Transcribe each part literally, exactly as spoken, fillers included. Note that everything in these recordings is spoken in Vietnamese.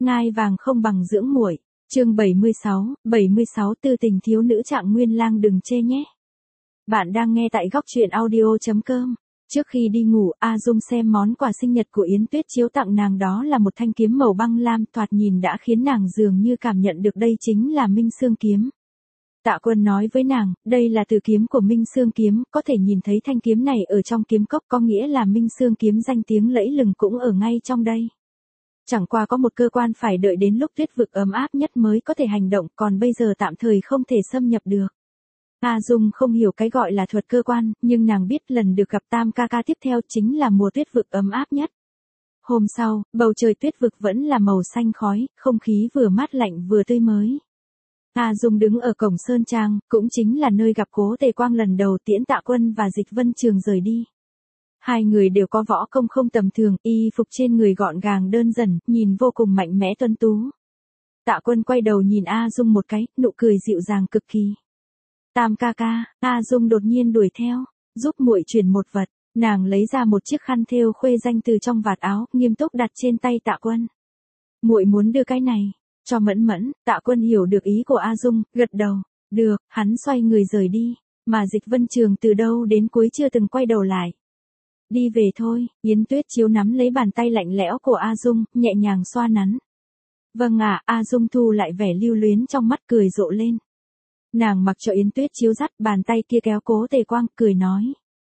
ngai vàng không bằng dưỡng muội. Chương bảy mươi sáu, bảy mươi sáu Tư tình thiếu nữ Trạng Nguyên Lang đừng chê nhé. Bạn đang nghe tại góc truyện audio chấm com. Trước khi đi ngủ, A Dung xem món quà sinh nhật của Yến Tuyết Chiếu tặng nàng, đó là một thanh kiếm màu băng lam, thoạt nhìn đã khiến nàng dường như cảm nhận được đây chính là Minh Xương kiếm. Tạ Quân nói với nàng, đây là từ kiếm của Minh Xương kiếm, có thể nhìn thấy thanh kiếm này ở trong kiếm cốc, có nghĩa là Minh Xương kiếm danh tiếng lẫy lừng cũng ở ngay trong đây. Chẳng qua có một cơ quan phải đợi đến lúc tuyết vực ấm áp nhất mới có thể hành động, còn bây giờ tạm thời không thể xâm nhập được. A Dung không hiểu cái gọi là thuật cơ quan, nhưng nàng biết lần được gặp Tam ca ca tiếp theo chính là mùa tuyết vực ấm áp nhất. Hôm sau, bầu trời tuyết vực vẫn là màu xanh khói, không khí vừa mát lạnh vừa tươi mới. A Dung đứng ở cổng Sơn Trang, cũng chính là nơi gặp Cố Tề Quang lần đầu tiễn Tạ Quân và Dịch Vân Trường rời đi. Hai người đều có võ công không tầm thường, y phục trên người gọn gàng đơn giản, nhìn vô cùng mạnh mẽ tuấn tú. Tạ Quân quay đầu nhìn A Dung một cái, nụ cười dịu dàng cực kỳ. Tam ca ca, A Dung đột nhiên đuổi theo, giúp muội chuyển một vật. Nàng lấy ra một chiếc khăn thêu khuê danh từ trong vạt áo, nghiêm túc đặt trên tay Tạ Quân. Muội muốn đưa cái này cho Mẫn Mẫn. Tạ Quân hiểu được ý của A Dung, gật đầu. Được, hắn xoay người rời đi, mà Dịch Vân Trường từ đâu đến cuối chưa từng quay đầu lại. Đi về thôi. Yến Tuyết Chiếu nắm lấy bàn tay lạnh lẽo của A Dung, nhẹ nhàng xoa nắn. Vâng ạ. A Dung thu lại vẻ lưu luyến trong mắt, cười rộ lên. Nàng mặc cho Yến Tuyết Chiếu dắt, bàn tay kia kéo Cố Tề Quang, cười nói.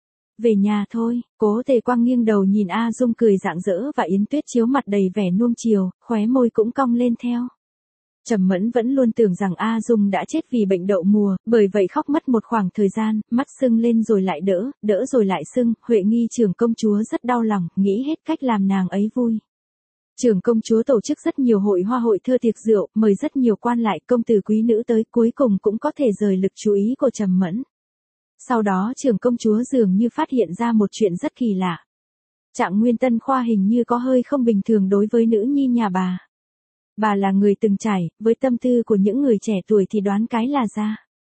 Về nhà thôi. Cố Tề Quang nghiêng đầu nhìn A Dung cười rạng rỡ, và Yến Tuyết Chiếu mặt đầy vẻ nuông chiều, khóe môi cũng cong lên theo. Trầm Mẫn vẫn luôn tưởng rằng A Dung đã chết vì bệnh đậu mùa, bởi vậy khóc mất một khoảng thời gian, mắt sưng lên rồi lại đỡ, đỡ rồi lại sưng. Huệ Nghi trưởng công chúa rất đau lòng, nghĩ hết cách làm nàng ấy vui. Trưởng công chúa tổ chức rất nhiều hội hoa hội thơ tiệc rượu, mời rất nhiều quan lại công tử quý nữ tới, cuối cùng cũng có thể rời lực chú ý của Trầm Mẫn. Sau đó trưởng công chúa dường như phát hiện ra một chuyện rất kỳ lạ. Trạng Nguyên Tân Khoa hình như có hơi không bình thường đối với nữ nhi nhà bà. Bà là người từng trải, với tâm tư của những người trẻ tuổi thì đoán cái là ra.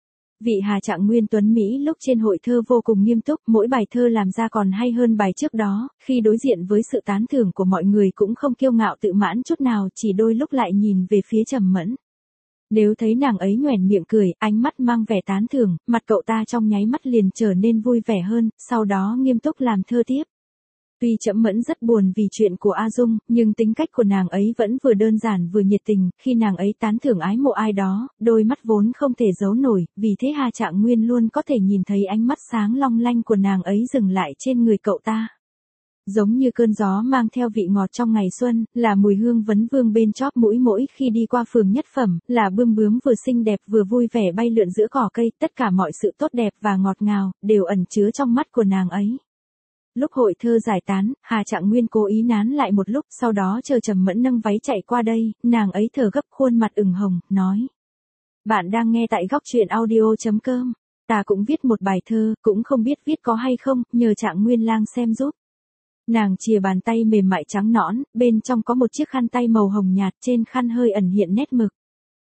Vị Hà Trạng Nguyên Tuấn Mỹ lúc trên hội thơ vô cùng nghiêm túc, mỗi bài thơ làm ra còn hay hơn bài trước đó, khi đối diện với sự tán thưởng của mọi người cũng không kiêu ngạo tự mãn chút nào, chỉ đôi lúc lại nhìn về phía Trầm Mẫn. Nếu thấy nàng ấy nhoẻn miệng cười, ánh mắt mang vẻ tán thưởng, mặt cậu ta trong nháy mắt liền trở nên vui vẻ hơn, sau đó nghiêm túc làm thơ tiếp. Tuy Trầm Mẫn rất buồn vì chuyện của A Dung, nhưng tính cách của nàng ấy vẫn vừa đơn giản vừa nhiệt tình, khi nàng ấy tán thưởng ái mộ ai đó, đôi mắt vốn không thể giấu nổi, vì thế Hà Trạng Nguyên luôn có thể nhìn thấy ánh mắt sáng long lanh của nàng ấy dừng lại trên người cậu ta. Giống như cơn gió mang theo vị ngọt trong ngày xuân, là mùi hương vấn vương bên chóp mũi mỗi khi đi qua phường Nhất Phẩm, là bươm bướm vừa xinh đẹp vừa vui vẻ bay lượn giữa cỏ cây, tất cả mọi sự tốt đẹp và ngọt ngào, đều ẩn chứa trong mắt của nàng ấy. Lúc hội thơ giải tán, Hà Trạng Nguyên cố ý nán lại một lúc, sau đó chờ Trầm Mẫn nâng váy chạy qua đây, nàng ấy thở gấp, khuôn mặt ửng hồng, nói. Bạn đang nghe tại góc truyện audio chấm com. Ta cũng viết một bài thơ, cũng không biết viết có hay không, nhờ Trạng Nguyên Lang xem giúp. Nàng chìa bàn tay mềm mại trắng nõn, bên trong có một chiếc khăn tay màu hồng nhạt, trên khăn hơi ẩn hiện nét mực.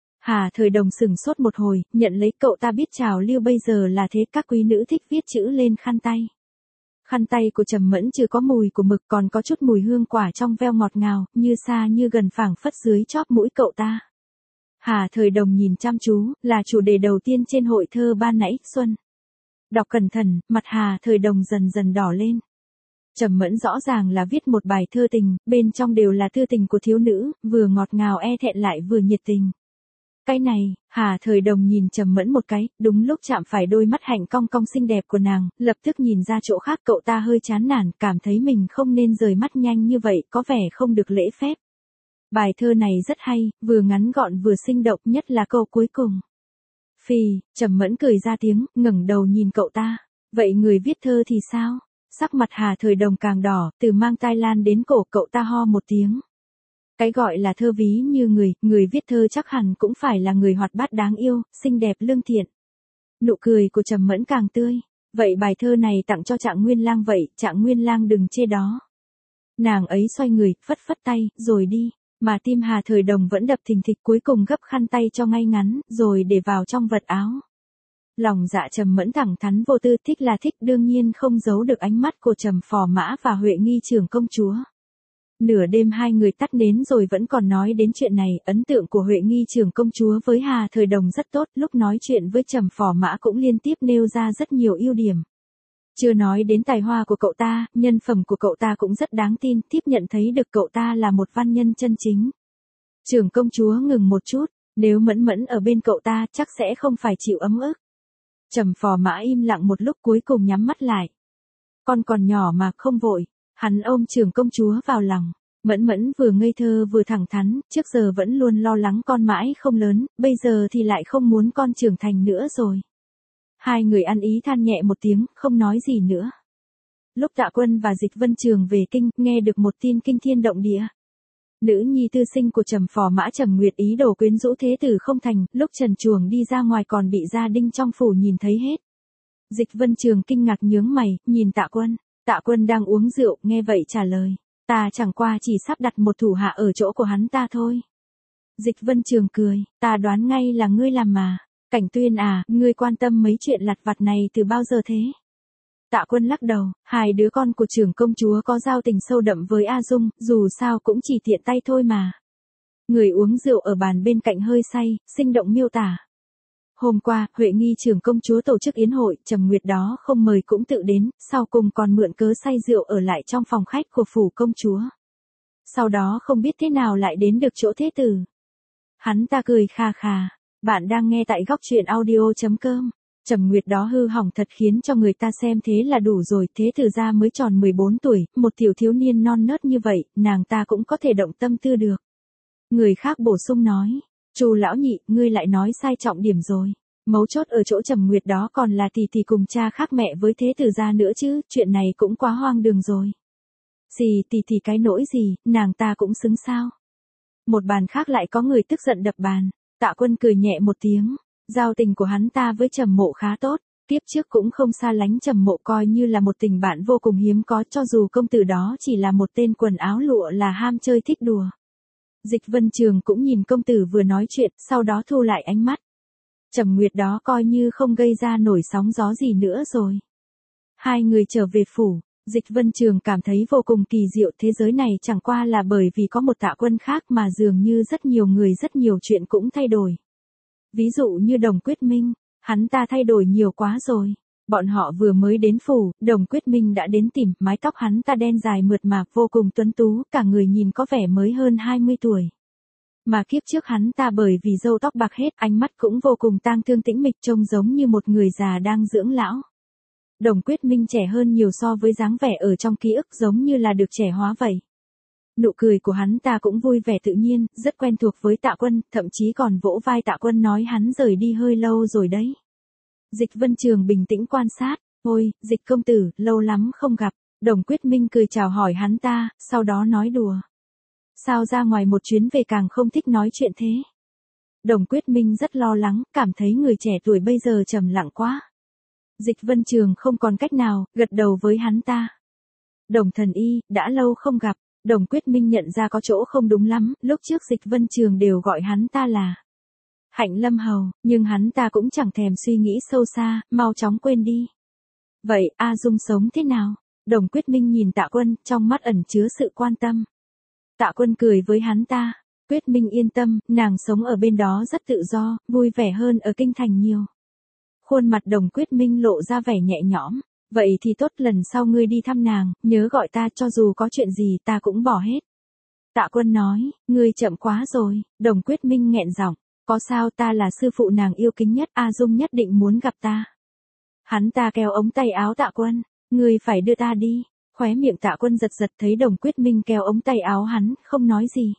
Hà Thời Đồng sừng sốt một hồi, nhận lấy, cậu ta biết trào lưu bây giờ là thế, các quý nữ thích viết chữ lên khăn tay. Khăn tay của Trầm Mẫn chưa có mùi của mực, còn có chút mùi hương quả trong veo ngọt ngào, như xa như gần phảng phất dưới chóp mũi cậu ta. Hà Thời Đồng nhìn chăm chú, là chủ đề đầu tiên trên hội thơ ban nãy, xuân. Đọc cẩn thận, mặt Hà Thời Đồng dần dần đỏ lên. Trầm Mẫn rõ ràng là viết một bài thơ tình, bên trong đều là thư tình của thiếu nữ, vừa ngọt ngào e thẹn lại vừa nhiệt tình. Cái này, Hà Thời Đồng nhìn Trầm Mẫn một cái, đúng lúc chạm phải đôi mắt hạnh cong cong xinh đẹp của nàng, lập tức nhìn ra chỗ khác, cậu ta hơi chán nản, cảm thấy mình không nên rời mắt nhanh như vậy, có vẻ không được lễ phép. Bài thơ này rất hay, vừa ngắn gọn vừa sinh động, nhất là câu cuối cùng. Phì, Trầm Mẫn cười ra tiếng, ngẩng đầu nhìn cậu ta. Vậy người viết thơ thì sao? Sắc mặt Hà Thời Đồng càng đỏ, từ mang tai lan đến cổ, cậu ta ho một tiếng. Cái gọi là thơ ví như người, người viết thơ chắc hẳn cũng phải là người hoạt bát đáng yêu, xinh đẹp lương thiện. Nụ cười của Trầm Mẫn càng tươi. Vậy bài thơ này tặng cho Trạng Nguyên Lang vậy, Trạng Nguyên Lang đừng chê đó. Nàng ấy xoay người, phất phất tay, rồi đi. Mà tim Hà Thời Đồng vẫn đập thình thịch, cuối cùng gấp khăn tay cho ngay ngắn, rồi để vào trong vật áo. Lòng dạ Trầm Mẫn thẳng thắn vô tư, thích là thích, đương nhiên không giấu được ánh mắt của Trầm Phò Mã và Huệ Nghi trưởng công chúa. Nửa đêm hai người tắt nến rồi vẫn còn nói đến chuyện này, ấn tượng của Huệ Nghi trưởng công chúa với Hà Thời Đồng rất tốt, lúc nói chuyện với Trầm Phò Mã cũng liên tiếp nêu ra rất nhiều ưu điểm. Chưa nói đến tài hoa của cậu ta, nhân phẩm của cậu ta cũng rất đáng tin, thiếp nhận thấy được cậu ta là một văn nhân chân chính. Trưởng công chúa ngừng một chút, nếu Mẫn Mẫn ở bên cậu ta chắc sẽ không phải chịu ấm ức. Trầm Phò Mã im lặng một lúc cuối cùng nhắm mắt lại. Con còn nhỏ mà không vội, hắn ôm trưởng công chúa vào lòng. Mẫn Mẫn vừa ngây thơ vừa thẳng thắn, trước giờ vẫn luôn lo lắng con mãi không lớn, bây giờ thì lại không muốn con trưởng thành nữa rồi. Hai người ăn ý than nhẹ một tiếng, không nói gì nữa. Lúc Tạ Quân và Dịch Vân Trường về kinh, nghe được một tin kinh thiên động địa. Nữ nhi tư sinh của Trầm Phò Mã Trầm Nguyệt ý đồ quyến rũ thế tử không thành, lúc Trần Chuồng đi ra ngoài còn bị gia đình trong phủ nhìn thấy hết. Dịch Vân Trường kinh ngạc nhướng mày, nhìn Tạ Quân. Tạ Quân đang uống rượu, nghe vậy trả lời. Ta chẳng qua chỉ sắp đặt một thủ hạ ở chỗ của hắn ta thôi. Dịch Vân Trường cười, ta đoán ngay là ngươi làm mà. Cảnh Tuyên à, ngươi quan tâm mấy chuyện lặt vặt này từ bao giờ thế? Tạ Quân lắc đầu, hai đứa con của trưởng công chúa có giao tình sâu đậm với A Dung, dù sao cũng chỉ tiện tay thôi mà. Người uống rượu ở bàn bên cạnh hơi say, sinh động miêu tả. Hôm qua, Huệ Nghi trưởng công chúa tổ chức yến hội, Trầm Nguyệt đó không mời cũng tự đến, sau cùng còn mượn cớ say rượu ở lại trong phòng khách của phủ công chúa. Sau đó không biết thế nào lại đến được chỗ thế tử. Hắn ta cười kha kha. Bạn đang nghe tại góc truyện audio chấm com. Trầm Nguyệt đó hư hỏng thật khiến cho người ta xem thế là đủ rồi, thế tử gia mới tròn mười bốn tuổi, một tiểu thiếu niên non nớt như vậy, nàng ta cũng có thể động tâm tư được. Người khác bổ sung nói, Chu lão nhị, ngươi lại nói sai trọng điểm rồi. Mấu chốt ở chỗ Trầm Nguyệt đó còn là tỷ tỷ cùng cha khác mẹ với thế tử gia nữa chứ, chuyện này cũng quá hoang đường rồi. Gì tỷ tỷ cái nỗi gì, nàng ta cũng xứng sao. Một bàn khác lại có người tức giận đập bàn. Tạ Quân cười nhẹ một tiếng, giao tình của hắn ta với Trầm Mộ khá tốt, kiếp trước cũng không xa lánh Trầm Mộ coi như là một tình bạn vô cùng hiếm có cho dù công tử đó chỉ là một tên quần áo lụa là ham chơi thích đùa. Dịch Vân Trường cũng nhìn công tử vừa nói chuyện, sau đó thu lại ánh mắt. Trầm Nguyệt đó coi như không gây ra nổi sóng gió gì nữa rồi. Hai người trở về phủ. Dịch Vân Trường cảm thấy vô cùng kỳ diệu, thế giới này chẳng qua là bởi vì có một Tạ Quân khác mà dường như rất nhiều người rất nhiều chuyện cũng thay đổi. Ví dụ như Đồng Quyết Minh, hắn ta thay đổi nhiều quá rồi. Bọn họ vừa mới đến phủ, Đồng Quyết Minh đã đến tìm, mái tóc hắn ta đen dài mượt mà vô cùng tuấn tú, cả người nhìn có vẻ mới hơn hai mươi tuổi. Mà kiếp trước hắn ta bởi vì râu tóc bạc hết, ánh mắt cũng vô cùng tang thương tĩnh mịch trông giống như một người già đang dưỡng lão. Đồng Quyết Minh trẻ hơn nhiều so với dáng vẻ ở trong ký ức giống như là được trẻ hóa vậy. Nụ cười của hắn ta cũng vui vẻ tự nhiên, rất quen thuộc với Tạ Quân, thậm chí còn vỗ vai Tạ Quân nói hắn rời đi hơi lâu rồi đấy. Dịch Vân Trường bình tĩnh quan sát, ôi, Dịch công tử, lâu lắm không gặp. Đồng Quyết Minh cười chào hỏi hắn ta, sau đó nói đùa. Sao ra ngoài một chuyến về càng không thích nói chuyện thế? Đồng Quyết Minh rất lo lắng, cảm thấy người trẻ tuổi bây giờ trầm lặng quá. Dịch Vân Trường không còn cách nào, gật đầu với hắn ta. Đồng thần y, đã lâu không gặp, Đồng Quyết Minh nhận ra có chỗ không đúng lắm, lúc trước Dịch Vân Trường đều gọi hắn ta là Hạnh Lâm Hầu, nhưng hắn ta cũng chẳng thèm suy nghĩ sâu xa, mau chóng quên đi. Vậy, A Dung sống thế nào? Đồng Quyết Minh nhìn Tạ Quân, trong mắt ẩn chứa sự quan tâm. Tạ Quân cười với hắn ta, Quyết Minh yên tâm, nàng sống ở bên đó rất tự do, vui vẻ hơn ở kinh thành nhiều. Khuôn mặt Đồng Quyết Minh lộ ra vẻ nhẹ nhõm, vậy thì tốt, lần sau ngươi đi thăm nàng, nhớ gọi ta, cho dù có chuyện gì ta cũng bỏ hết. Tạ Quân nói, ngươi chậm quá rồi. Đồng Quyết Minh nghẹn giọng, có sao, ta là sư phụ nàng yêu kính nhất, A Dung nhất định muốn gặp ta. Hắn ta kéo ống tay áo Tạ Quân, ngươi phải đưa ta đi. Khóe miệng Tạ Quân giật giật thấy Đồng Quyết Minh kéo ống tay áo hắn, không nói gì.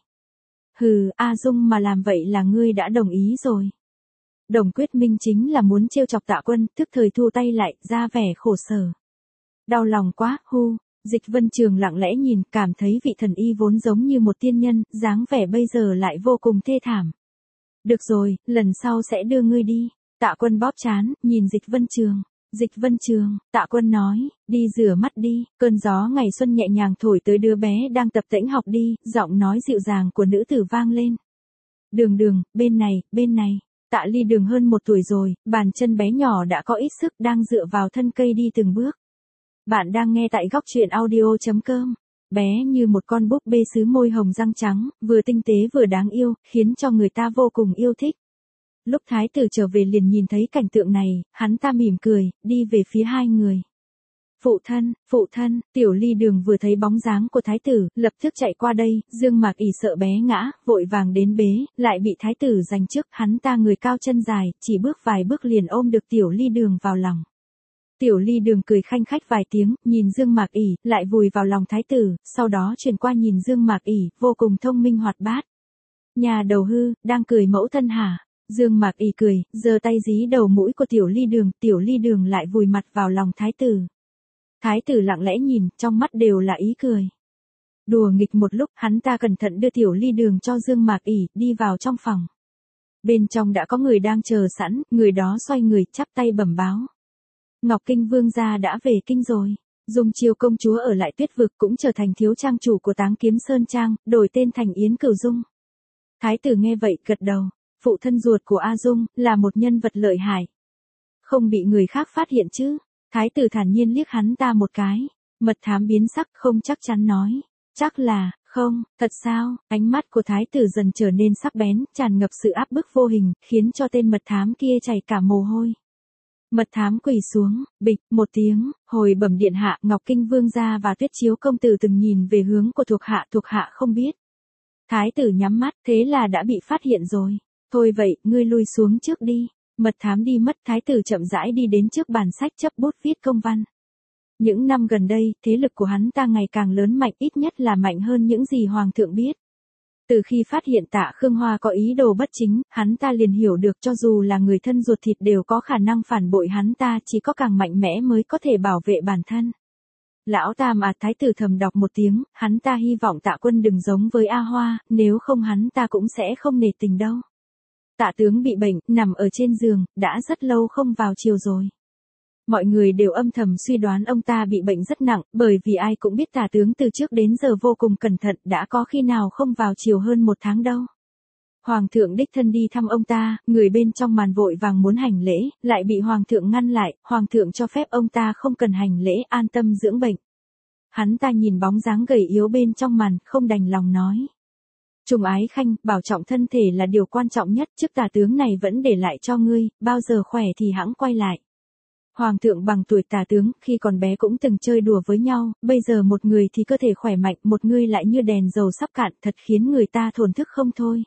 Hừ, A Dung mà làm vậy là ngươi đã đồng ý rồi. Đồng Quyết Minh chính là muốn trêu chọc Tạ Quân, tức thời thu tay lại, ra vẻ khổ sở. Đau lòng quá, hu. Dịch Vân Trường lặng lẽ nhìn, cảm thấy vị thần y vốn giống như một tiên nhân, dáng vẻ bây giờ lại vô cùng thê thảm. Được rồi, lần sau sẽ đưa ngươi đi. Tạ Quân bóp trán, nhìn Dịch Vân Trường. Dịch Vân Trường, Tạ Quân nói, đi rửa mắt đi. Cơn gió ngày xuân nhẹ nhàng thổi tới đứa bé đang tập tễnh học đi, giọng nói dịu dàng của nữ tử vang lên. Đường Đường, bên này, bên này. Tạ Ly Đường hơn một tuổi rồi, bàn chân bé nhỏ đã có ít sức, đang dựa vào thân cây đi từng bước. Bạn đang nghe tại góc truyện audio chấm com. bé như một con búp bê sứ môi hồng răng trắng, vừa tinh tế vừa đáng yêu, khiến cho người ta vô cùng yêu thích. Lúc thái tử trở về liền nhìn thấy cảnh tượng này, hắn ta mỉm cười, đi về phía hai người. Phụ thân, phụ thân, Tiểu Ly Đường vừa thấy bóng dáng của thái tử, lập tức chạy qua đây, Dương Mạc Ỷ sợ bé ngã, vội vàng đến bế, lại bị thái tử giành trước, hắn ta người cao chân dài, chỉ bước vài bước liền ôm được Tiểu Ly Đường vào lòng. Tiểu Ly Đường cười khanh khách vài tiếng, nhìn Dương Mạc Ỷ, lại vùi vào lòng thái tử, sau đó chuyển qua nhìn Dương Mạc Ỷ, vô cùng thông minh hoạt bát. Nhà đầu hư, đang cười mẫu thân hả? Dương Mạc Ỷ cười, giơ tay dí đầu mũi của Tiểu Ly Đường, Tiểu Ly Đường lại vùi mặt vào lòng thái tử. Thái tử lặng lẽ nhìn, trong mắt đều là ý cười. Đùa nghịch một lúc, hắn ta cẩn thận đưa Tiểu Ly Đường cho Dương Mạc Ỷ, đi vào trong phòng. Bên trong đã có người đang chờ sẵn, người đó xoay người, chắp tay bẩm báo. Ngọc Kinh Vương gia đã về kinh rồi. Dung Chiêu công chúa ở lại Tuyết vực cũng trở thành thiếu trang chủ của Táng Kiếm Sơn Trang, đổi tên thành Yến Cửu Dung. Thái tử nghe vậy gật đầu, phụ thân ruột của A Dung, là một nhân vật lợi hại. Không bị người khác phát hiện chứ? Thái tử thản nhiên liếc hắn ta một cái, mật thám biến sắc không chắc chắn nói. Chắc là, không, thật sao? Ánh mắt của thái tử dần trở nên sắc bén, tràn ngập sự áp bức vô hình, khiến cho tên mật thám kia chảy cả mồ hôi. Mật thám quỳ xuống, bịch, một tiếng, hồi bẩm điện hạ, Ngọc Kinh Vương gia và Tuyết Chiếu công tử từng nhìn về hướng của thuộc hạ, thuộc hạ không biết. Thái tử nhắm mắt, thế là đã bị phát hiện rồi. Thôi vậy, ngươi lui xuống trước đi. Mật thám đi mất, thái tử chậm rãi đi đến trước bàn sách chấp bút viết công văn. Những năm gần đây, thế lực của hắn ta ngày càng lớn mạnh, ít nhất là mạnh hơn những gì hoàng thượng biết. Từ khi phát hiện Tạ Khương Hoa có ý đồ bất chính, hắn ta liền hiểu được cho dù là người thân ruột thịt đều có khả năng phản bội hắn ta, chỉ có càng mạnh mẽ mới có thể bảo vệ bản thân. Lão Tam à, thái tử thầm đọc một tiếng, hắn ta hy vọng Tạ Quân đừng giống với A Hoa, nếu không hắn ta cũng sẽ không nể tình đâu. Tạ tướng bị bệnh, nằm ở trên giường, đã rất lâu không vào chiều rồi. Mọi người đều âm thầm suy đoán ông ta bị bệnh rất nặng, bởi vì ai cũng biết Tả tướng từ trước đến giờ vô cùng cẩn thận, đã có khi nào không vào chiều hơn một tháng đâu. Hoàng thượng đích thân đi thăm ông ta, người bên trong màn vội vàng muốn hành lễ, lại bị hoàng thượng ngăn lại, hoàng thượng cho phép ông ta không cần hành lễ, an tâm dưỡng bệnh. Hắn ta nhìn bóng dáng gầy yếu bên trong màn, không đành lòng nói. Trùng Ái Khanh, bảo trọng thân thể là điều quan trọng nhất, chức Tả tướng này vẫn để lại cho ngươi, bao giờ khỏe thì hẵng quay lại. Hoàng thượng bằng tuổi Tả tướng, khi còn bé cũng từng chơi đùa với nhau, bây giờ một người thì cơ thể khỏe mạnh, một người lại như đèn dầu sắp cạn, thật khiến người ta thổn thức không thôi.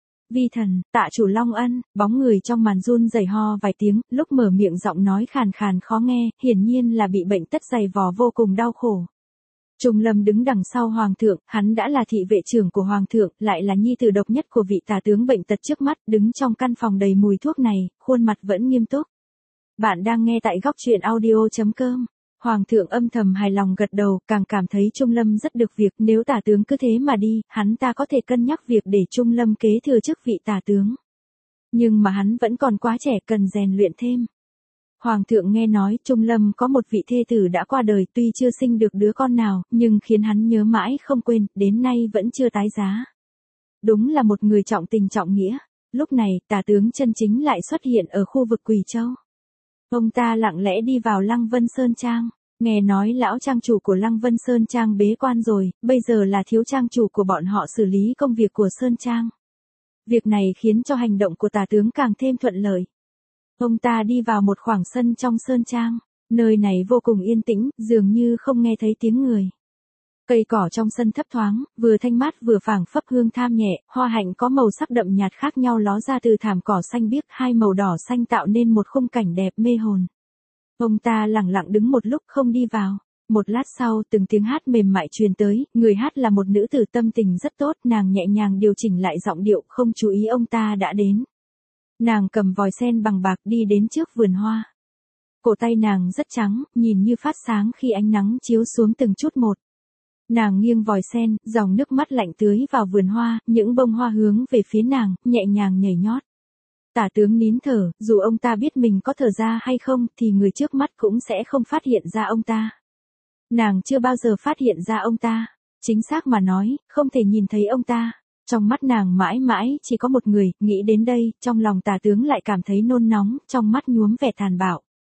Vi thần, Tạ chủ Long Ân, bóng người trong màn run rẩy ho vài tiếng, lúc mở miệng giọng nói khàn khàn khó nghe, hiển nhiên là bị bệnh tất dày vò vô cùng đau khổ. Trung Lâm đứng đằng sau hoàng thượng, hắn đã là thị vệ trưởng của hoàng thượng, lại là nhi tử độc nhất của vị Tả tướng bệnh tật trước mắt, đứng trong căn phòng đầy mùi thuốc này, khuôn mặt vẫn nghiêm túc. Bạn đang nghe tại góc truyện audio chấm com. Hoàng thượng âm thầm hài lòng gật đầu, càng cảm thấy Trung Lâm rất được việc, nếu Tả tướng cứ thế mà đi, hắn ta có thể cân nhắc việc để Trung Lâm kế thừa chức vị Tả tướng. Nhưng mà hắn vẫn còn quá trẻ, cần rèn luyện thêm. Hoàng thượng nghe nói Trung Lâm có một vị thê tử đã qua đời, tuy chưa sinh được đứa con nào, nhưng khiến hắn nhớ mãi không quên, đến nay vẫn chưa tái giá. Đúng là một người trọng tình trọng nghĩa. Lúc này, Tả tướng chân chính lại xuất hiện ở khu vực Quỳ Châu. Ông ta lặng lẽ đi vào Lăng Vân Sơn Trang, nghe nói lão trang chủ của Lăng Vân Sơn Trang bế quan rồi, bây giờ là thiếu trang chủ của bọn họ xử lý công việc của Sơn Trang. Việc này khiến cho hành động của Tả tướng càng thêm thuận lợi. Ông ta đi vào một khoảng sân trong Sơn Trang, nơi này vô cùng yên tĩnh, dường như không nghe thấy tiếng người. Cây cỏ trong sân thấp thoáng, vừa thanh mát vừa phảng phất hương thơm nhẹ, hoa hạnh có màu sắc đậm nhạt khác nhau ló ra từ thảm cỏ xanh biếc, hai màu đỏ xanh tạo nên một khung cảnh đẹp mê hồn. Ông ta lặng lặng đứng một lúc không đi vào. Một lát sau, từng tiếng hát mềm mại truyền tới, người hát là một nữ tử tâm tình rất tốt, nàng nhẹ nhàng điều chỉnh lại giọng điệu, không chú ý ông ta đã đến. Nàng cầm vòi sen bằng bạc đi đến trước vườn hoa. Cổ tay nàng rất trắng, nhìn như phát sáng khi ánh nắng chiếu xuống từng chút một. Nàng nghiêng vòi sen, dòng nước mắt lạnh tưới vào vườn hoa, những bông hoa hướng về phía nàng, nhẹ nhàng nhảy nhót. Tả tướng nín thở, dù ông ta biết mình có thở ra hay không, thì người trước mắt cũng sẽ không phát hiện ra ông ta. Nàng chưa bao giờ phát hiện ra ông ta. Chính xác mà nói, không thể nhìn thấy ông ta. Trong mắt nàng mãi mãi chỉ có một người, nghĩ đến đây, trong lòng Tả tướng lại cảm thấy nôn nóng, trong mắt nhuốm vẻ tàn bạo.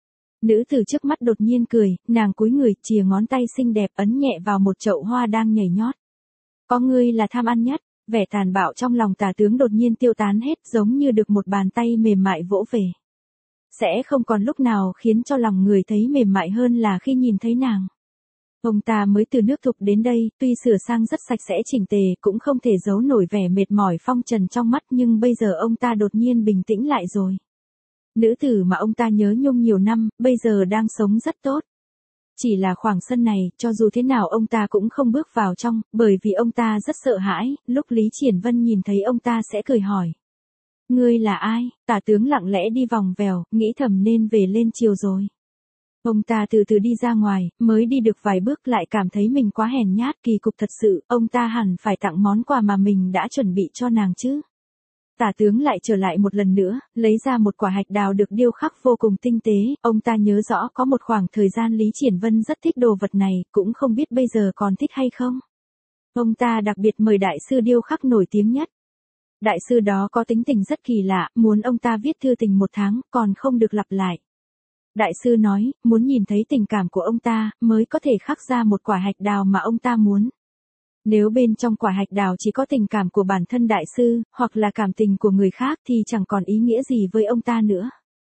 Nữ tử trước mắt đột nhiên cười, nàng cúi người, chìa ngón tay xinh đẹp ấn nhẹ vào một chậu hoa đang nhảy nhót. Có ngươi là tham ăn nhất, vẻ tàn bạo trong lòng Tả tướng đột nhiên tiêu tán hết, giống như được một bàn tay mềm mại vỗ về. Sẽ không còn lúc nào khiến cho lòng người thấy mềm mại hơn là khi nhìn thấy nàng. Ông ta mới từ nước Thục đến đây, tuy sửa sang rất sạch sẽ chỉnh tề, cũng không thể giấu nổi vẻ mệt mỏi phong trần trong mắt, nhưng bây giờ ông ta đột nhiên bình tĩnh lại rồi. Nữ tử mà ông ta nhớ nhung nhiều năm, bây giờ đang sống rất tốt. Chỉ là khoảng sân này, cho dù thế nào ông ta cũng không bước vào trong, bởi vì ông ta rất sợ hãi, lúc Lý Triển Vân nhìn thấy ông ta sẽ cười hỏi. Ngươi là ai? Tả tướng lặng lẽ đi vòng vèo, nghĩ thầm nên về lên chiều rồi. Ông ta từ từ đi ra ngoài, mới đi được vài bước lại cảm thấy mình quá hèn nhát, kỳ cục thật sự, ông ta hẳn phải tặng món quà mà mình đã chuẩn bị cho nàng chứ. Tả tướng lại trở lại một lần nữa, lấy ra một quả hạch đào được điêu khắc vô cùng tinh tế, ông ta nhớ rõ có một khoảng thời gian Lý Triển Vân rất thích đồ vật này, cũng không biết bây giờ còn thích hay không. Ông ta đặc biệt mời đại sư điêu khắc nổi tiếng nhất. Đại sư đó có tính tình rất kỳ lạ, muốn ông ta viết thư tình một tháng, còn không được lặp lại. Đại sư nói, muốn nhìn thấy tình cảm của ông ta, mới có thể khắc ra một quả hạch đào mà ông ta muốn. Nếu bên trong quả hạch đào chỉ có tình cảm của bản thân đại sư, hoặc là cảm tình của người khác thì chẳng còn ý nghĩa gì với ông ta nữa.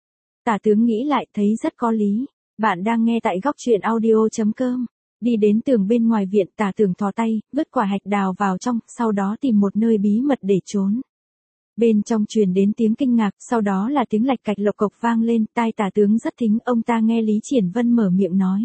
Tả tướng nghĩ lại thấy rất có lý. Bạn đang nghe tại góc truyện audio chấm com. Đi đến tường bên ngoài viện, Tả tướng thò tay, vứt quả hạch đào vào trong, sau đó tìm một nơi bí mật để trốn. Bên trong truyền đến tiếng kinh ngạc, sau đó là tiếng lạch cạch lộc cộc vang lên, tai Tả tướng rất thính, ông ta nghe Lý Triển Vân mở miệng nói.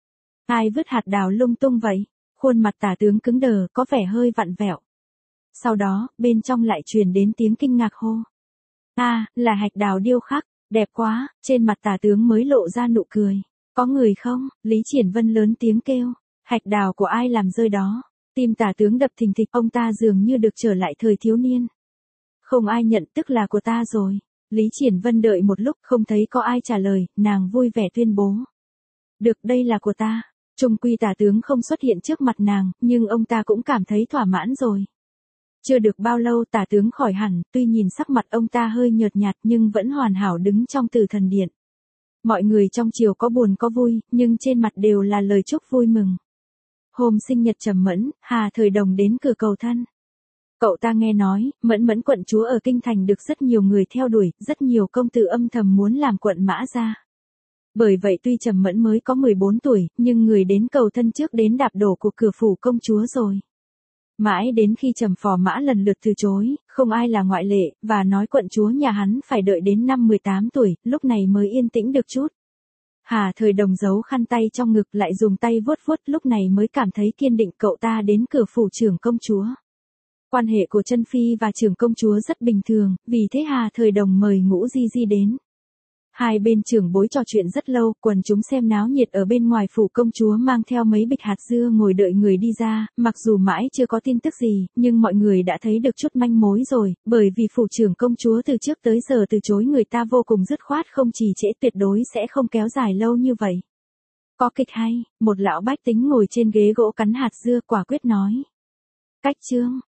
Ai vứt hạt đào lung tung vậy? Khuôn mặt Tả tướng cứng đờ, có vẻ hơi vặn vẹo. Sau đó, bên trong lại truyền đến tiếng kinh ngạc hô. A, à, là hạch đào điêu khắc, đẹp quá, trên mặt Tả tướng mới lộ ra nụ cười. Có người không? Lý Triển Vân lớn tiếng kêu. Hạch đào của ai làm rơi đó? Tim Tả tướng đập thình thịch, ông ta dường như được trở lại thời thiếu niên. Không ai nhận, tức là của ta rồi. Lý Triển Vân đợi một lúc không thấy có ai trả lời, nàng vui vẻ tuyên bố. Được, đây là của ta. Trung quy Tả tướng không xuất hiện trước mặt nàng, nhưng ông ta cũng cảm thấy thỏa mãn rồi. Chưa được bao lâu Tả tướng khỏi hẳn, tuy nhìn sắc mặt ông ta hơi nhợt nhạt nhưng vẫn hoàn hảo đứng trong Tử Thần Điện. Mọi người trong triều có buồn có vui, nhưng trên mặt đều là lời chúc vui mừng. Hôm sinh nhật Trầm Mẫn, Hà Thời Đồng đến cửa cầu thân. Cậu ta nghe nói, Mẫn Mẫn quận chúa ở Kinh Thành được rất nhiều người theo đuổi, rất nhiều công tử âm thầm muốn làm quận mã ra. Bởi vậy tuy Trầm Mẫn mới có mười bốn tuổi, nhưng người đến cầu thân trước đến đạp đổ của cửa phủ công chúa rồi. Mãi đến khi Trầm Phò Mã lần lượt từ chối, không ai là ngoại lệ, và nói quận chúa nhà hắn phải đợi đến năm mười tám tuổi, lúc này mới yên tĩnh được chút. Hà Thời Đồng giấu khăn tay trong ngực lại dùng tay vuốt vuốt, lúc này mới cảm thấy kiên định, cậu ta đến cửa phủ trưởng công chúa. Quan hệ của Chân Phi và trưởng công chúa rất bình thường, vì thế Hà Thời Đồng mời Ngũ Di Di đến. Hai bên trưởng bối trò chuyện rất lâu, quần chúng xem náo nhiệt ở bên ngoài phủ công chúa mang theo mấy bịch hạt dưa ngồi đợi người đi ra, mặc dù mãi chưa có tin tức gì, nhưng mọi người đã thấy được chút manh mối rồi, bởi vì phủ trưởng công chúa từ trước tới giờ từ chối người ta vô cùng dứt khoát, không trì trễ, tuyệt đối sẽ không kéo dài lâu như vậy. Có kịch hay, một lão bách tính ngồi trên ghế gỗ cắn hạt dưa quả quyết nói. Cách chương,